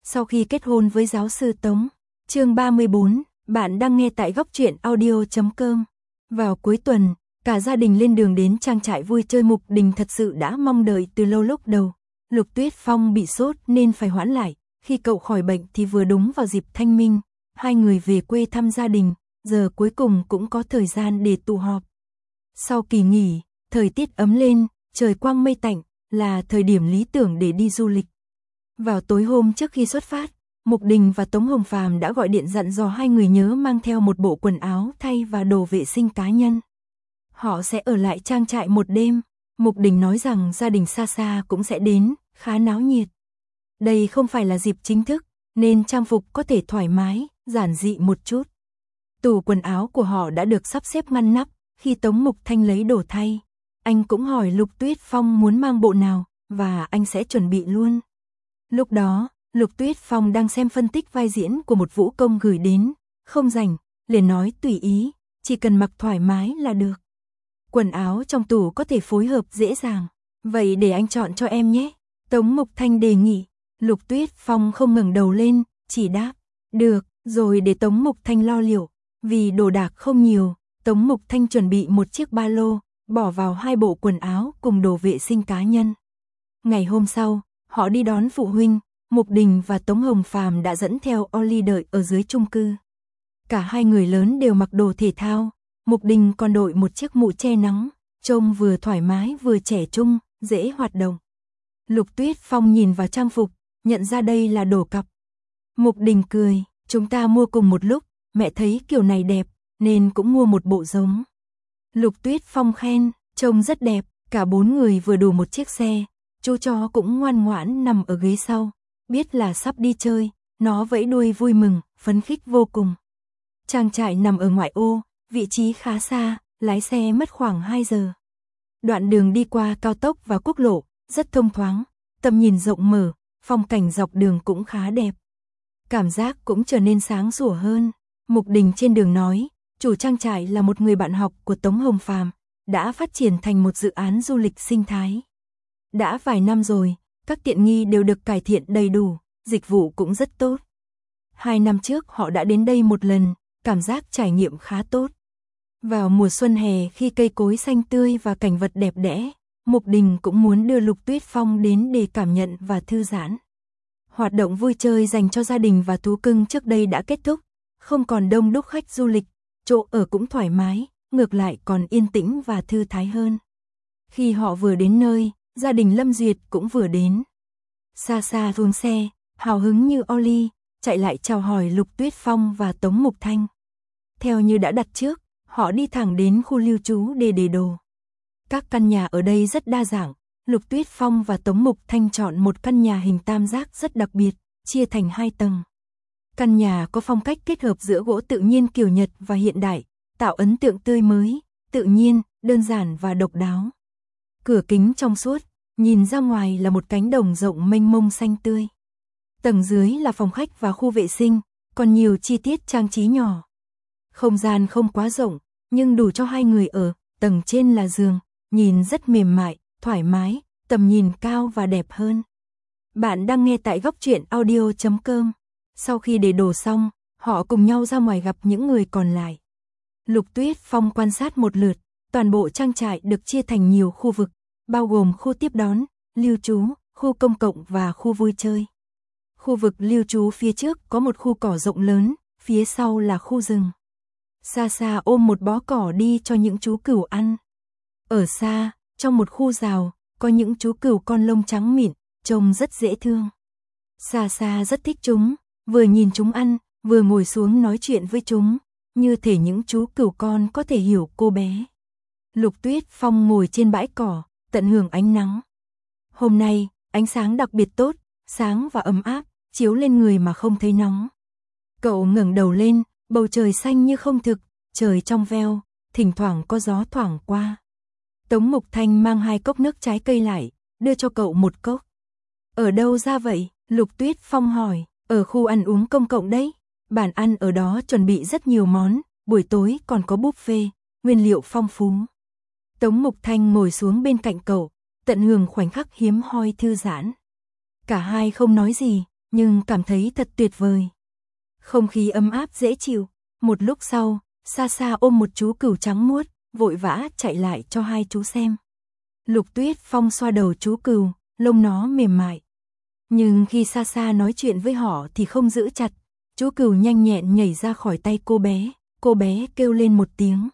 Sau khi kết hôn với giáo sư Tống. Chương 34, bạn đang nghe tại góc truyện audio.com. Vào cuối tuần, cả gia đình lên đường đến trang trại vui chơi Mục Đình thật sự đã mong đợi từ lâu. Lúc đầu, Lục Tuyết Phong bị sốt nên phải hoãn lại, khi cậu khỏi bệnh thì vừa đúng vào dịp Thanh Minh, hai người về quê thăm gia đình, giờ cuối cùng cũng có thời gian để tụ họp. Sau kỳ nghỉ, thời tiết ấm lên, trời quang mây tạnh, là thời điểm lý tưởng để đi du lịch. Vào tối hôm trước khi xuất phát, Mục Đình và Tống Hồng Phàm đã gọi điện dặn dò hai người nhớ mang theo một bộ quần áo thay và đồ vệ sinh cá nhân. Họ sẽ ở lại trang trại một đêm. Mục Đình nói rằng gia đình xa xa cũng sẽ đến, khá náo nhiệt. Đây không phải là dịp chính thức, nên trang phục có thể thoải mái, giản dị một chút. Tủ quần áo của họ đã được sắp xếp ngăn nắp. Khi Tống Mục Thanh lấy đồ thay, anh cũng hỏi Lục Tuyết Phong muốn mang bộ nào, và anh sẽ chuẩn bị luôn. Lúc đó, Lục Tuyết Phong đang xem phân tích vai diễn của một vũ công gửi đến, không rảnh, liền nói tùy ý, chỉ cần mặc thoải mái là được. Quần áo trong tủ có thể phối hợp dễ dàng, vậy để anh chọn cho em nhé. Tống Mục Thanh đề nghị. Lục Tuyết Phong không ngẩng đầu lên, chỉ đáp, được, rồi để Tống Mục Thanh lo liệu. Vì đồ đạc không nhiều, Tống Mục Thanh chuẩn bị một chiếc ba lô, bỏ vào hai bộ quần áo cùng đồ vệ sinh cá nhân. Ngày hôm sau, họ đi đón phụ huynh, Mục Đình và Tống Hồng Phàm đã dẫn theo Oli đợi ở dưới chung cư. Cả hai người lớn đều mặc đồ thể thao, Mục Đình còn đội một chiếc mũ che nắng, trông vừa thoải mái vừa trẻ trung, dễ hoạt động. Lục Tuyết Phong nhìn vào trang phục, nhận ra đây là đồ cặp. Mục Đình cười, chúng ta mua cùng một lúc, mẹ thấy kiểu này đẹp, nên cũng mua một bộ giống. Lục Tuyết Phong khen, trông rất đẹp, cả bốn người vừa đủ một chiếc xe, chú chó cũng ngoan ngoãn nằm ở ghế sau, biết là sắp đi chơi, nó vẫy đuôi vui mừng, phấn khích vô cùng. Trang trại nằm ở ngoại ô, vị trí khá xa, lái xe mất khoảng 2 giờ. Đoạn đường đi qua cao tốc và quốc lộ, rất thông thoáng, tầm nhìn rộng mở, phong cảnh dọc đường cũng khá đẹp. Cảm giác cũng trở nên sáng sủa hơn. Mục Đình trên đường nói, chủ trang trại là một người bạn học của Tống Hồng Phàm, đã phát triển thành một dự án du lịch sinh thái. Đã vài năm rồi, các tiện nghi đều được cải thiện đầy đủ, dịch vụ cũng rất tốt. 2 năm trước họ đã đến đây một lần, cảm giác trải nghiệm khá tốt. Vào mùa xuân hè khi cây cối xanh tươi và cảnh vật đẹp đẽ, Mục Đình cũng muốn đưa Lục Tuyết Phong đến để cảm nhận và thư giãn. Hoạt động vui chơi dành cho gia đình và thú cưng trước đây đã kết thúc, không còn đông đúc khách du lịch, chỗ ở cũng thoải mái, ngược lại còn yên tĩnh và thư thái hơn. Khi họ vừa đến nơi, gia đình Lâm Duyệt cũng vừa đến. Xa xa xuống xe, hào hứng như Oli, chạy lại chào hỏi Lục Tuyết Phong và Tống Mục Thanh. Theo như đã đặt trước, họ đi thẳng đến khu lưu trú để đồ. Các căn nhà ở đây rất đa dạng, Lục Tuyết Phong và Tống Mục Thanh chọn một căn nhà hình tam giác rất đặc biệt, chia thành 2 tầng. Căn nhà có phong cách kết hợp giữa gỗ tự nhiên kiểu Nhật và hiện đại, tạo ấn tượng tươi mới, tự nhiên, đơn giản và độc đáo. Cửa kính trong suốt, nhìn ra ngoài là một cánh đồng rộng mênh mông xanh tươi. Tầng dưới là phòng khách và khu vệ sinh, còn nhiều chi tiết trang trí nhỏ. Không gian không quá rộng, nhưng đủ cho 2 người ở, tầng trên là giường, nhìn rất mềm mại, thoải mái, tầm nhìn cao và đẹp hơn. Bạn đang nghe tại góc truyện audio.com. Sau khi để đồ xong, họ cùng nhau ra ngoài gặp những người còn lại. Lục Tuyết Phong quan sát một lượt, toàn bộ trang trại được chia thành nhiều khu vực, bao gồm khu tiếp đón, lưu trú, khu công cộng và khu vui chơi. Khu vực lưu trú phía trước có một khu cỏ rộng lớn, phía sau là khu rừng. Xa xa ôm một bó cỏ đi cho những chú cừu ăn. Ở xa, trong một khu rào, có những chú cừu con lông trắng mịn, trông rất dễ thương. Xa xa rất thích chúng, vừa nhìn chúng ăn, vừa ngồi xuống nói chuyện với chúng, như thể những chú cừu con có thể hiểu cô bé. Lục Tuyết Phong ngồi trên bãi cỏ, tận hưởng ánh nắng. Hôm nay, ánh sáng đặc biệt tốt, sáng và ấm áp, chiếu lên người mà không thấy nóng. Cậu ngẩng đầu lên, bầu trời xanh như không thực, trời trong veo, thỉnh thoảng có gió thoảng qua. Tống Mục Thanh mang 2 cốc nước trái cây lại, đưa cho cậu một cốc. Ở đâu ra vậy? Lục Tuyết Phong hỏi. Ở khu ăn uống công cộng đấy. Bàn ăn ở đó chuẩn bị rất nhiều món, buổi tối còn có buffet, nguyên liệu phong phú. Tống Mục Thanh ngồi xuống bên cạnh cậu, tận hưởng khoảnh khắc hiếm hoi thư giãn. Cả hai không nói gì, nhưng cảm thấy thật tuyệt vời. Không khí ấm áp dễ chịu, một lúc sau, Sa Sa ôm một chú cừu trắng muốt, vội vã chạy lại cho hai chú xem. Lục Tuyết Phong xoa đầu chú cừu, lông nó mềm mại. Nhưng khi Sa Sa nói chuyện với họ thì không giữ chặt, chú cừu nhanh nhẹn nhảy ra khỏi tay cô bé kêu lên một tiếng.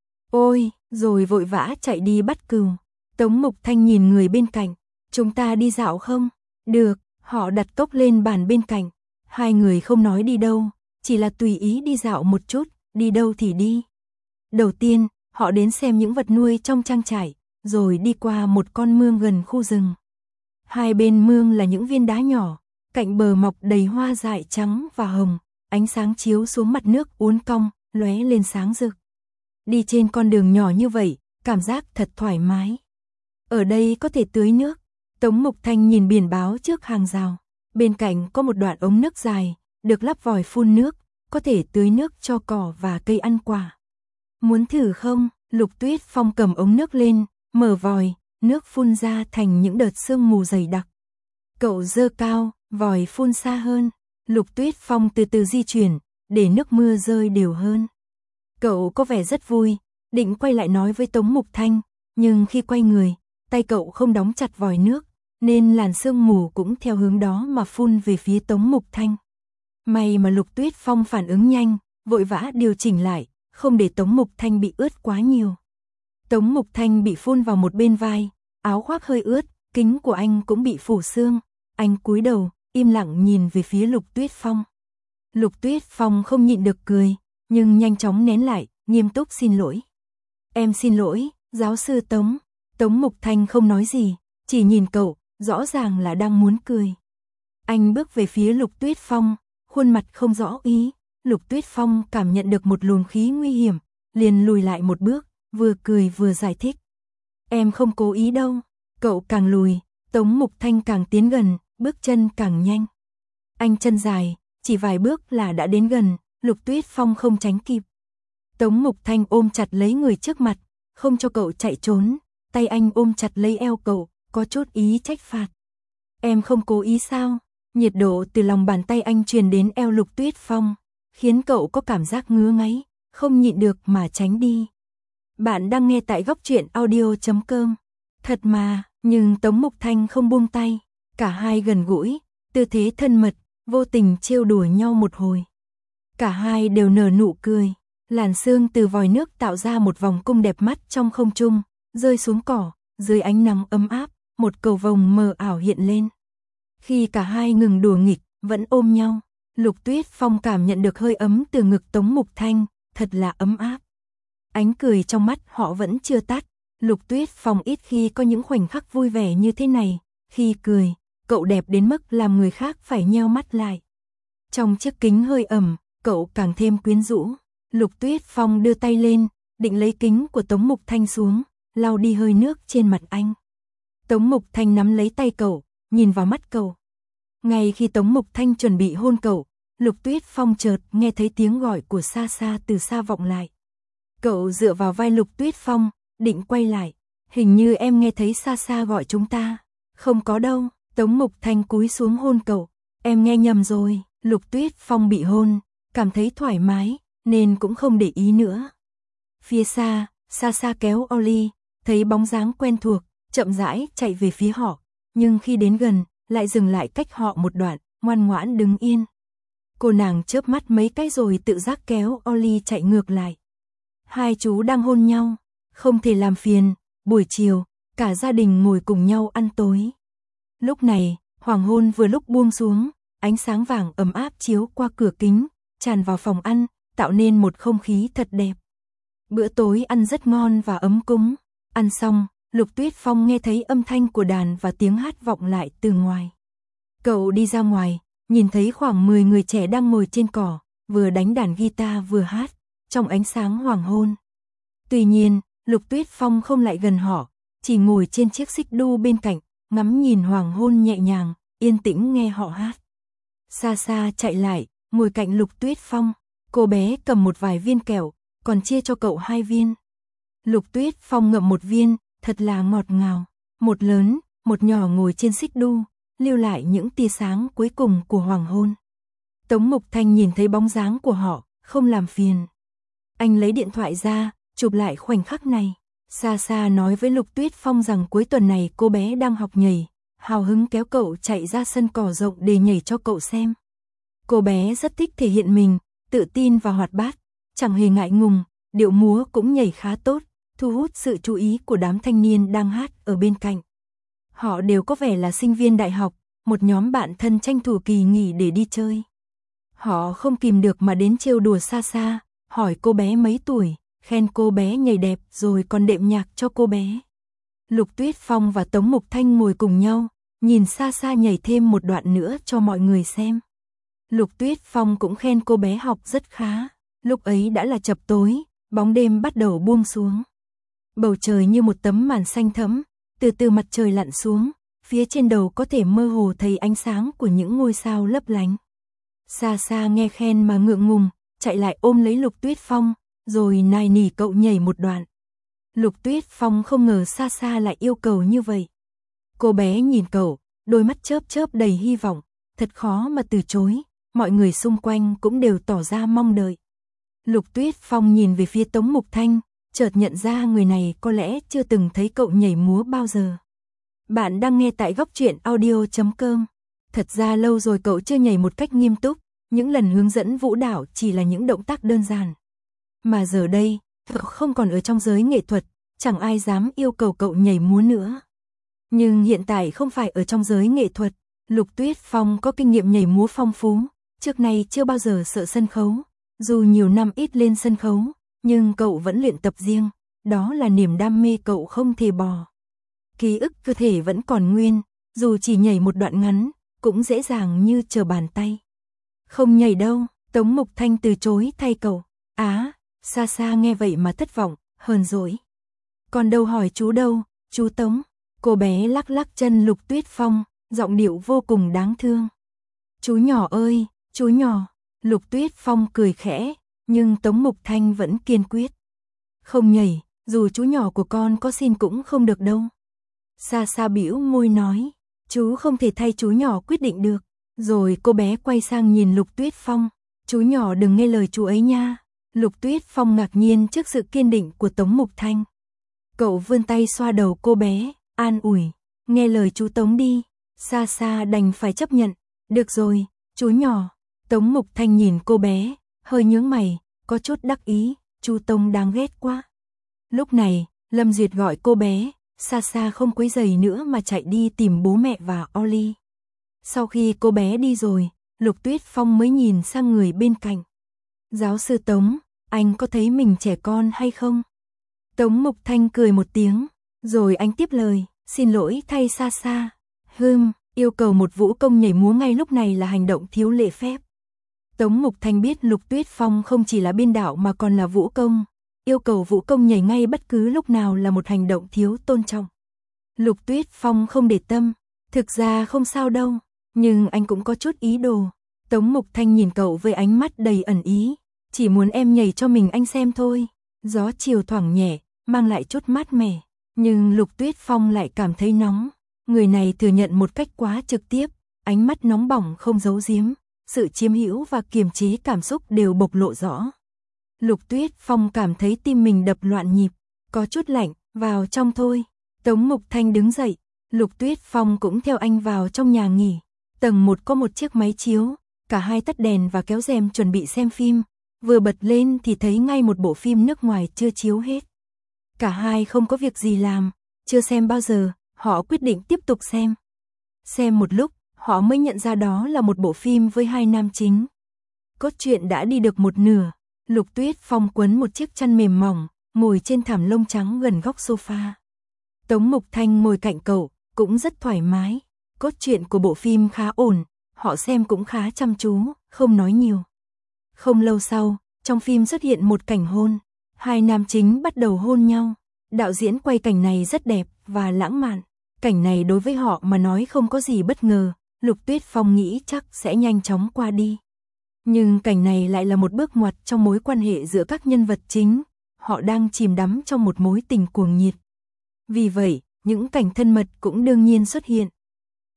Ôi, rồi vội vã chạy đi bắt cừu. Tống Mục Thanh nhìn người bên cạnh, chúng ta đi dạo không? Được, họ đặt cốc lên bàn bên cạnh. Hai người không nói đi đâu, chỉ là tùy ý đi dạo một chút, đi đâu thì đi. Đầu tiên, họ đến xem những vật nuôi trong trang trại, rồi đi qua một con mương gần khu rừng. Hai bên mương là những viên đá nhỏ, cạnh bờ mọc đầy hoa dại trắng và hồng, ánh sáng chiếu xuống mặt nước uốn cong, lóe lên sáng rực. Đi trên con đường nhỏ như vậy, cảm giác thật thoải mái. Ở đây có thể tưới nước. Tống Mục Thanh nhìn biển báo trước hàng rào. Bên cạnh có một đoạn ống nước dài, được lắp vòi phun nước, có thể tưới nước cho cỏ và cây ăn quả. Muốn thử không? Lục Tuyết Phong cầm ống nước lên, mở vòi, nước phun ra thành những đợt sương mù dày đặc. Cậu giơ cao, vòi phun xa hơn. Lục Tuyết Phong từ từ di chuyển, để nước mưa rơi đều hơn. Cậu có vẻ rất vui, định quay lại nói với Tống Mục Thanh, nhưng khi quay người, tay cậu không đóng chặt vòi nước, nên làn sương mù cũng theo hướng đó mà phun về phía Tống Mục Thanh. May mà Lục Tuyết Phong phản ứng nhanh, vội vã điều chỉnh lại, không để Tống Mục Thanh bị ướt quá nhiều. Tống Mục Thanh bị phun vào một bên vai, áo khoác hơi ướt, kính của anh cũng bị phủ sương. Anh cúi đầu, im lặng nhìn về phía Lục Tuyết Phong. Lục Tuyết Phong không nhịn được cười, nhưng nhanh chóng nén lại, nghiêm túc xin lỗi. Em xin lỗi, giáo sư Tống. Tống Mục Thanh không nói gì, chỉ nhìn cậu, rõ ràng là đang muốn cười. Anh bước về phía Lục Tuyết Phong, khuôn mặt không rõ ý. Lục Tuyết Phong cảm nhận được một luồng khí nguy hiểm, liền lùi lại một bước, vừa cười vừa giải thích. Em không cố ý đâu. Cậu càng lùi, Tống Mục Thanh càng tiến gần, bước chân càng nhanh. Anh chân dài, chỉ vài bước là đã đến gần, Lục Tuyết Phong không tránh kịp. Tống Mục Thanh ôm chặt lấy người trước mặt, không cho cậu chạy trốn, tay anh ôm chặt lấy eo cậu, có chút ý trách phạt. Em không cố ý sao? Nhiệt độ từ lòng bàn tay anh truyền đến eo Lục Tuyết Phong, khiến cậu có cảm giác ngứa ngáy, không nhịn được mà tránh đi. Bạn đang nghe tại góc truyện audio.com. Thật mà, nhưng Tống Mục Thanh không buông tay, cả hai gần gũi, tư thế thân mật, vô tình trêu đùa nhau một hồi. Cả hai đều nở nụ cười, làn sương từ vòi nước tạo ra một vòng cung đẹp mắt trong không trung, rơi xuống cỏ, dưới ánh nắng ấm áp, một cầu vồng mờ ảo hiện lên. Khi cả hai ngừng đùa nghịch, vẫn ôm nhau, Lục Tuyết Phong cảm nhận được hơi ấm từ ngực Tống Mục Thanh, thật là ấm áp. Ánh cười trong mắt họ vẫn chưa tắt, Lục Tuyết Phong ít khi có những khoảnh khắc vui vẻ như thế này, khi cười, cậu đẹp đến mức làm người khác phải nheo mắt lại. Trong chiếc kính hơi ẩm, cậu càng thêm quyến rũ. Lục Tuyết Phong đưa tay lên, định lấy kính của Tống Mục Thanh xuống, lau đi hơi nước trên mặt anh. Tống Mục Thanh nắm lấy tay cậu, nhìn vào mắt cậu. Ngay khi Tống Mục Thanh chuẩn bị hôn cậu, Lục Tuyết Phong chợt nghe thấy tiếng gọi của Sa Sa từ xa vọng lại. Cậu dựa vào vai Lục Tuyết Phong, định quay lại. Hình như em nghe thấy Sa Sa gọi chúng ta. Không có đâu. Tống Mục Thanh cúi xuống hôn cậu. Em nghe nhầm rồi. Lục Tuyết Phong bị hôn, cảm thấy thoải mái, nên cũng không để ý nữa. Phía xa, Sa Sa kéo Oli, thấy bóng dáng quen thuộc, chậm rãi chạy về phía họ. Nhưng khi đến gần, lại dừng lại cách họ một đoạn, ngoan ngoãn đứng yên. Cô nàng chớp mắt mấy cái rồi tự giác kéo Oli chạy ngược lại. Hai chú đang hôn nhau, không thể làm phiền. Buổi chiều, cả gia đình ngồi cùng nhau ăn tối. Lúc này, hoàng hôn vừa lúc buông xuống, ánh sáng vàng ấm áp chiếu qua cửa kính, tràn vào phòng ăn, tạo nên một không khí thật đẹp. Bữa tối ăn rất ngon và ấm cúng. Ăn xong, Lục Tuyết Phong nghe thấy âm thanh của đàn và tiếng hát vọng lại từ ngoài. Cậu đi ra ngoài, nhìn thấy khoảng 10 người trẻ đang ngồi trên cỏ, vừa đánh đàn guitar vừa hát, trong ánh sáng hoàng hôn. Tuy nhiên, Lục Tuyết Phong không lại gần họ, chỉ ngồi trên chiếc xích đu bên cạnh, ngắm nhìn hoàng hôn nhẹ nhàng, yên tĩnh nghe họ hát. Sa Sa chạy lại, ngồi cạnh Lục Tuyết Phong, cô bé cầm một vài viên kẹo, còn chia cho cậu 2 viên. Lục Tuyết Phong ngậm một viên, thật là ngọt ngào. Một lớn, một nhỏ ngồi trên xích đu, lưu lại những tia sáng cuối cùng của hoàng hôn. Tống Mục Thanh nhìn thấy bóng dáng của họ, không làm phiền. Anh lấy điện thoại ra, chụp lại khoảnh khắc này. Xa xa nói với Lục Tuyết Phong rằng cuối tuần này cô bé đang học nhảy, hào hứng kéo cậu chạy ra sân cỏ rộng để nhảy cho cậu xem. Cô bé rất thích thể hiện mình, tự tin và hoạt bát, chẳng hề ngại ngùng, điệu múa cũng nhảy khá tốt, thu hút sự chú ý của đám thanh niên đang hát ở bên cạnh. Họ đều có vẻ là sinh viên đại học, một nhóm bạn thân tranh thủ kỳ nghỉ để đi chơi. Họ không kìm được mà đến trêu đùa Xa Xa, hỏi cô bé mấy tuổi, khen cô bé nhảy đẹp rồi còn đệm nhạc cho cô bé. Lục Tuyết Phong và Tống Mục Thanh ngồi cùng nhau, nhìn Xa Xa nhảy thêm một đoạn nữa cho mọi người xem. Lục Tuyết Phong cũng khen cô bé học rất khá. Lúc ấy đã là chập tối, bóng đêm bắt đầu buông xuống. Bầu trời như một tấm màn xanh thẫm, từ từ mặt trời lặn xuống, phía trên đầu có thể mơ hồ thấy ánh sáng của những ngôi sao lấp lánh. Xa Xa nghe khen mà ngượng ngùng, chạy lại ôm lấy Lục Tuyết Phong, rồi nài nỉ cậu nhảy một đoạn. Lục Tuyết Phong không ngờ Xa Xa lại yêu cầu như vậy. Cô bé nhìn cậu, đôi mắt chớp chớp đầy hy vọng, thật khó mà từ chối, mọi người xung quanh cũng đều tỏ ra mong đợi. Lục Tuyết Phong nhìn về phía Tống Mục Thanh, chợt nhận ra người này có lẽ chưa từng thấy cậu nhảy múa bao giờ. Bạn đang nghe tại góc truyện audio.com. Thật ra lâu rồi cậu chưa nhảy một cách nghiêm túc, những lần hướng dẫn vũ đạo chỉ là những động tác đơn giản. Mà giờ đây, cậu không còn ở trong giới nghệ thuật, chẳng ai dám yêu cầu cậu nhảy múa nữa. Nhưng hiện tại không phải ở trong giới nghệ thuật, Lục Tuyết Phong có kinh nghiệm nhảy múa phong phú, trước nay chưa bao giờ sợ sân khấu. Dù nhiều năm ít lên sân khấu, nhưng cậu vẫn luyện tập riêng, đó là niềm đam mê cậu không thể bỏ. Ký ức cơ thể vẫn còn nguyên, dù chỉ nhảy một đoạn ngắn, cũng dễ dàng như trở bàn tay. Không nhảy đâu, Tống Mục Thanh từ chối thay cậu. Xa Xa nghe vậy mà thất vọng, hờn dỗi. Còn đâu hỏi chú đâu, chú Tống. Cô bé lắc lắc chân Lục Tuyết Phong, giọng điệu vô cùng đáng thương. Chú nhỏ ơi, chú nhỏ. Lục Tuyết Phong cười khẽ, nhưng Tống Mục Thanh vẫn kiên quyết. Không nhảy, dù chú nhỏ của con có xin cũng không được đâu. Xa Xa bĩu môi nói, chú không thể thay chú nhỏ quyết định được. Rồi cô bé quay sang nhìn Lục Tuyết Phong, chú nhỏ đừng nghe lời chú ấy nha. Lục Tuyết Phong ngạc nhiên trước sự kiên định của Tống Mục Thanh. Cậu vươn tay xoa đầu cô bé, an ủi, nghe lời chú Tống đi. Xa Xa đành phải chấp nhận, được rồi, chú nhỏ. Tống Mục Thanh nhìn cô bé, hơi nhướng mày, có chút đắc ý, chú Tống đáng ghét quá. Lúc này, Lâm Duyệt gọi cô bé, Xa Xa không quấy rầy nữa mà chạy đi tìm bố mẹ và Oli. Sau khi cô bé đi rồi, Lục Tuyết Phong mới nhìn sang người bên cạnh. Giáo sư Tống, anh có thấy mình trẻ con hay không? Tống Mục Thanh cười một tiếng, rồi anh tiếp lời, xin lỗi thay Xa Xa. Yêu cầu một vũ công nhảy múa ngay lúc này là hành động thiếu lễ phép. Tống Mục Thanh biết Lục Tuyết Phong không chỉ là biên đạo mà còn là vũ công. Yêu cầu vũ công nhảy ngay bất cứ lúc nào là một hành động thiếu tôn trọng. Lục Tuyết Phong không để tâm, thực ra không sao đâu, nhưng anh cũng có chút ý đồ. Tống Mục Thanh nhìn cậu với ánh mắt đầy ẩn ý, chỉ muốn em nhảy cho mình anh xem thôi. Gió chiều thoảng nhẹ, mang lại chút mát mẻ, nhưng Lục Tuyết Phong lại cảm thấy nóng. Người này thừa nhận một cách quá trực tiếp, ánh mắt nóng bỏng không giấu giếm, sự chiếm hữu và kiềm chế cảm xúc đều bộc lộ rõ. Lục Tuyết Phong cảm thấy tim mình đập loạn nhịp, có chút lạnh, vào trong thôi. Tống Mục Thanh đứng dậy, Lục Tuyết Phong cũng theo anh vào trong nhà nghỉ. Tầng 1 có một chiếc máy chiếu, cả hai tắt đèn và kéo rèm chuẩn bị xem phim. Vừa bật lên thì thấy ngay một bộ phim nước ngoài chưa chiếu hết. Cả hai không có việc gì làm, chưa xem bao giờ, họ quyết định tiếp tục xem. Xem một lúc, họ mới nhận ra đó là một bộ phim với hai nam chính. Cốt truyện đã đi được một nửa, Lục Tuyết Phong quấn một chiếc chăn mềm mỏng, ngồi trên thảm lông trắng gần góc sofa. Tống Mục Thanh ngồi cạnh cậu, cũng rất thoải mái. Cốt truyện của bộ phim khá ổn, họ xem cũng khá chăm chú, không nói nhiều. Không lâu sau, trong phim xuất hiện một cảnh hôn, hai nam chính bắt đầu hôn nhau. Đạo diễn quay cảnh này rất đẹp và lãng mạn. Cảnh này đối với họ mà nói không có gì bất ngờ, Lục Tuyết Phong nghĩ chắc sẽ nhanh chóng qua đi. Nhưng cảnh này lại là một bước ngoặt trong mối quan hệ giữa các nhân vật chính, họ đang chìm đắm trong một mối tình cuồng nhiệt. Vì vậy, những cảnh thân mật cũng đương nhiên xuất hiện.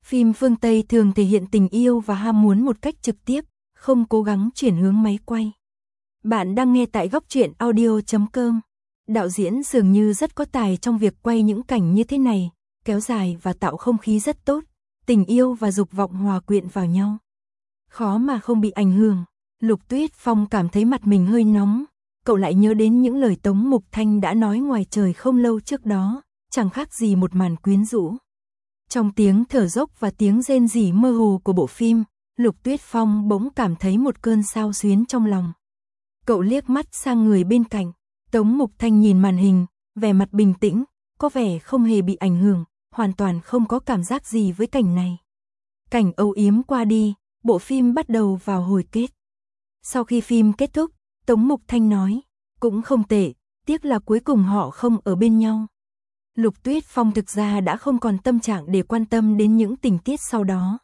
Phim phương Tây thường thể hiện tình yêu và ham muốn một cách trực tiếp, không cố gắng chuyển hướng máy quay. Bạn đang nghe tại góc truyện audio.com. Đạo diễn dường như rất có tài trong việc quay những cảnh như thế này, kéo dài và tạo không khí rất tốt, tình yêu và dục vọng hòa quyện vào nhau. Khó mà không bị ảnh hưởng. Lục Tuyết Phong cảm thấy mặt mình hơi nóng, cậu lại nhớ đến những lời Tống Mục Thanh đã nói ngoài trời không lâu trước đó, chẳng khác gì một màn quyến rũ. Trong tiếng thở dốc và tiếng rên rỉ mơ hồ của bộ phim, Lục Tuyết Phong bỗng cảm thấy một cơn xao xuyến trong lòng. Cậu liếc mắt sang người bên cạnh, Tống Mục Thanh nhìn màn hình, vẻ mặt bình tĩnh, có vẻ không hề bị ảnh hưởng, hoàn toàn không có cảm giác gì với cảnh này. Cảnh âu yếm qua đi, bộ phim bắt đầu vào hồi kết. Sau khi phim kết thúc, Tống Mục Thanh nói, cũng không tệ, tiếc là cuối cùng họ không ở bên nhau. Lục Tuyết Phong thực ra đã không còn tâm trạng để quan tâm đến những tình tiết sau đó.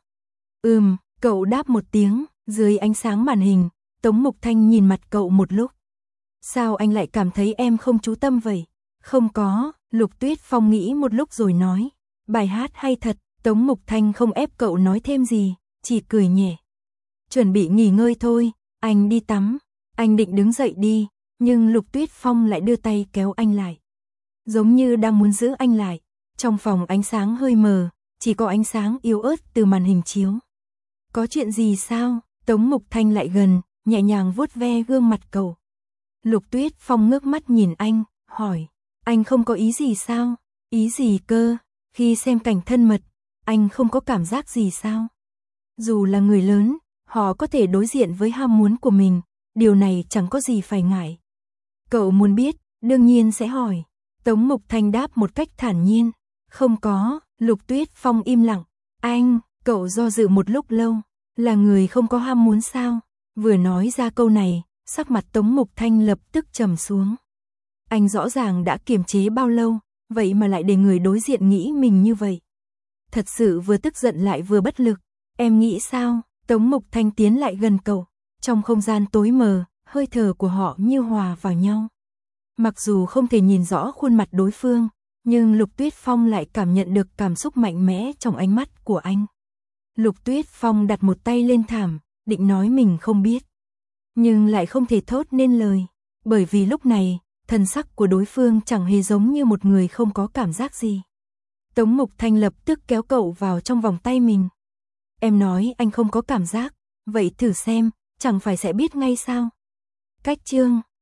Cậu đáp một tiếng, dưới ánh sáng màn hình, Tống Mục Thanh nhìn mặt cậu một lúc. Sao anh lại cảm thấy em không chú tâm vậy? Không có, Lục Tuyết Phong nghĩ một lúc rồi nói, bài hát hay thật. Tống Mục Thanh không ép cậu nói thêm gì, chỉ cười nhẹ. Chuẩn bị nghỉ ngơi thôi, anh đi tắm. Anh định đứng dậy đi, nhưng Lục Tuyết Phong lại đưa tay kéo anh lại. Giống như đang muốn giữ anh lại. Trong phòng ánh sáng hơi mờ, chỉ có ánh sáng yếu ớt từ màn hình chiếu. Có chuyện gì sao? Tống Mục Thanh lại gần, nhẹ nhàng vuốt ve gương mặt cậu. Lục Tuyết Phong ngước mắt nhìn anh, hỏi, anh không có ý gì sao? Ý gì cơ? Khi xem cảnh thân mật, anh không có cảm giác gì sao? Dù là người lớn, họ có thể đối diện với ham muốn của mình, điều này chẳng có gì phải ngại. Cậu muốn biết, đương nhiên sẽ hỏi. Tống Mục Thanh đáp một cách thản nhiên, không có. Lục Tuyết Phong im lặng. Cậu do dự một lúc lâu, là người không có ham muốn sao? Vừa nói ra câu này, sắc mặt Tống Mục Thanh lập tức trầm xuống. Anh rõ ràng đã kiềm chế bao lâu, vậy mà lại để người đối diện nghĩ mình như vậy. Thật sự vừa tức giận lại vừa bất lực. Em nghĩ sao? Tống Mục Thanh tiến lại gần cậu. Trong không gian tối mờ, hơi thở của họ như hòa vào nhau. Mặc dù không thể nhìn rõ khuôn mặt đối phương, nhưng Lục Tuyết Phong lại cảm nhận được cảm xúc mạnh mẽ trong ánh mắt của anh. Lục Tuyết Phong đặt một tay lên thảm, định nói mình không biết. Nhưng lại không thể thốt nên lời, bởi vì lúc này, thần sắc của đối phương chẳng hề giống như một người không có cảm giác gì. Tống Mục Thanh lập tức kéo cậu vào trong vòng tay mình. Em nói anh không có cảm giác, vậy thử xem, chẳng phải sẽ biết ngay sao? Cách chương